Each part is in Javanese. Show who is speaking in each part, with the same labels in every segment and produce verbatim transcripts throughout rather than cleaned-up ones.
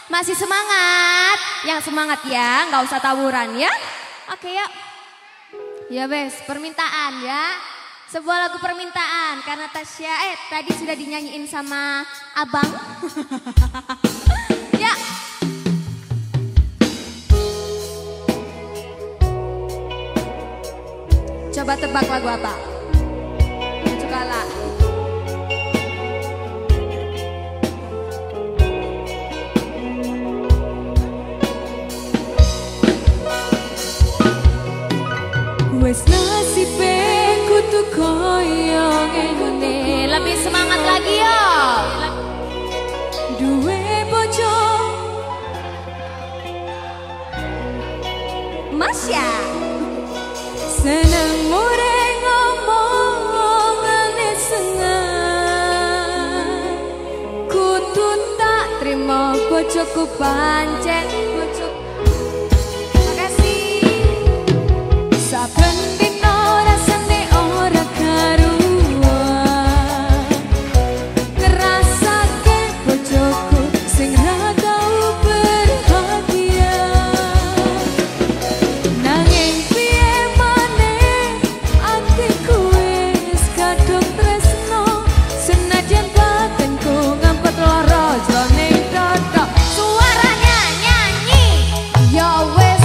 Speaker 1: Masih semangat? Yang semangat ya, nggak usah tawuran ya. Oke yuk. Ya wes, permintaan ya. Sebuah lagu permintaan karena Tasya eh tadi sudah dinyanyiin sama Abang. Ya. Coba tebak lagu apa? Cukala.
Speaker 2: Wes nasibe kudu koyo ngene.
Speaker 1: Lebih semangat lagi yo.
Speaker 2: Duwe bojo
Speaker 1: Masya.
Speaker 2: seneng mure ngomongane seneng. Kudu tak trimo bojoku pancen bojoku. Saben dino rasane ora karuan, ngrasake bojoku sing ra tau berbahagia. Nanging piye maneh atiku wis kadung tresno, senajan batenku ngampet lara jroning dada.
Speaker 1: Suaranya nyanyi.
Speaker 2: Yo wis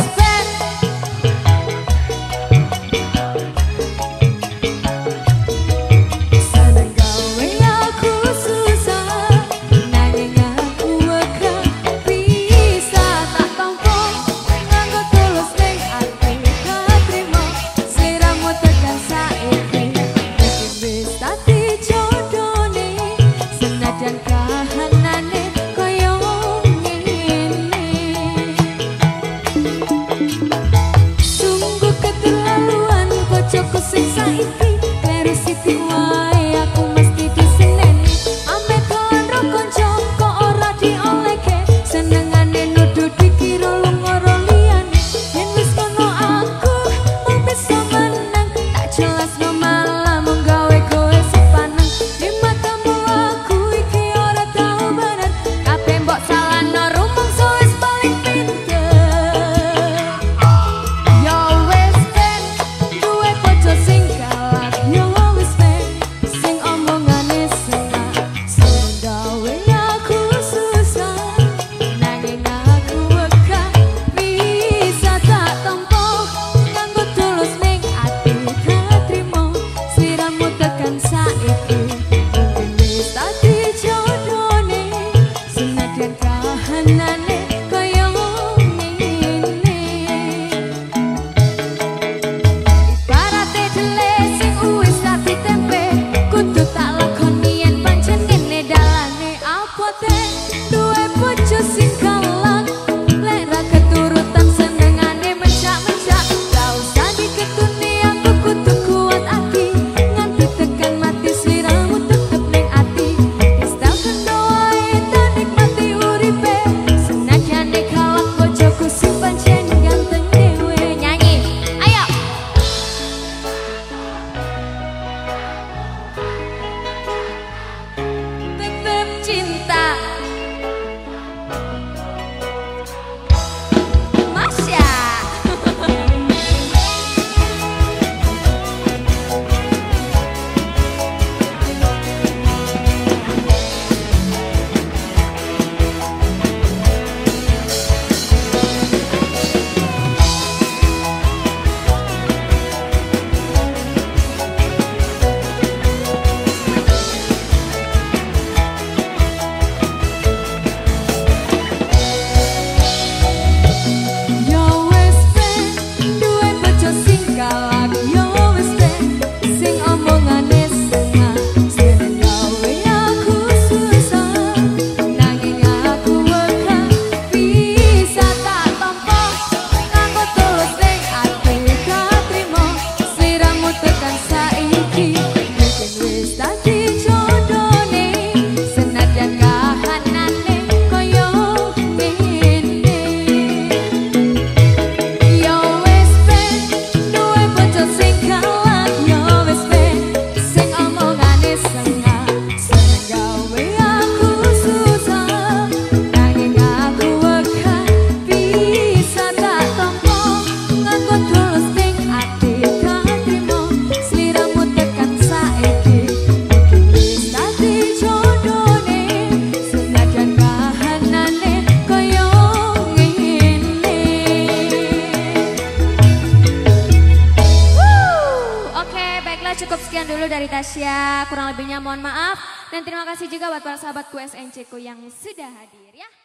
Speaker 1: cukup sekian dulu dari Tasya. Kurang lebihnya mohon maaf. Dan terima kasih juga buat para sahabatku S N C ku yang sudah hadir ya.